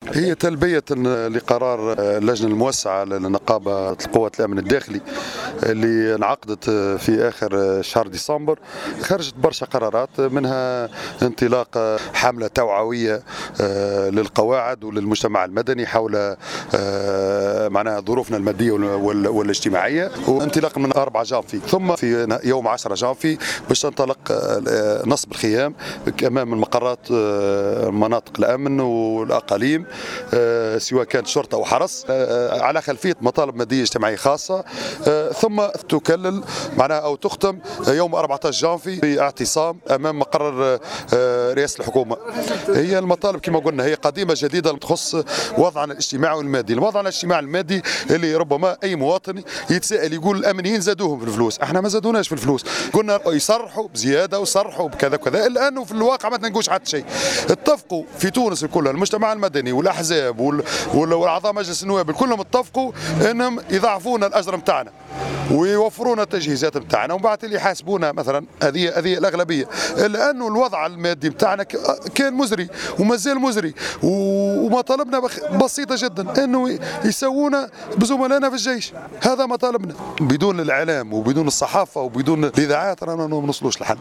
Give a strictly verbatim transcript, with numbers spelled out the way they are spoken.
هي تلبية لقرار اللجنة الموسعة لنقابة القوات الأمن الداخلي اللي انعقدت في آخر شهر ديسمبر. خرجت برشا قرارات، منها انطلاق حملة توعوية للقواعد وللمجتمع المدني حول معناها ظروفنا المادية والاجتماعية، وانطلاق من أربعة جانفي، ثم في يوم عشرة جانفي باش تنطلق نصب الخيام أمام المقرات مناطق الأمن والأقاليم سواء كانت شرطة أو حرس على خلفية مطالب مادية اجتماعية خاصة، ثم تكلل معناها أو تختم يوم أربعة عشر جانفي باعتصام أمام مقر رئاسة الحكومة. هي المطالب كما قلنا هي قديمة جديدة تخص وضعنا الاجتماعي والمادي. وضعنا الاجتماعي المادي اللي ربما أي مواطن يتساءل يقول الأمنيين زادوهم في الفلوس، احنا ما زادوناش في الفلوس، قلنا يصرحوا بزيادة وصرحوا بكذا وكذا، إلا أنه في الواقع ما تنقوش حتى شيء. اتفقوا في تونس كلها المجتمع المدني والأحزاب والأعضاء مجلس النواب كلهم اتفقوا أنهم يضاعفون الأجر نتاعنا ويوفرون التجهيزات نتاعنا، ومن بعد اللي يحاسبونا مثلا هذه هذه الاغلبيه، الا انه الوضع المادي نتاعنا كان مزري ومازال مزري، ومطالبنا بسيطه جدا انه يسوونا بزملائنا في الجيش. هذا مطالبنا. بدون الاعلام وبدون الصحافه وبدون الاذاعات رانا ما نوصلوش لحل.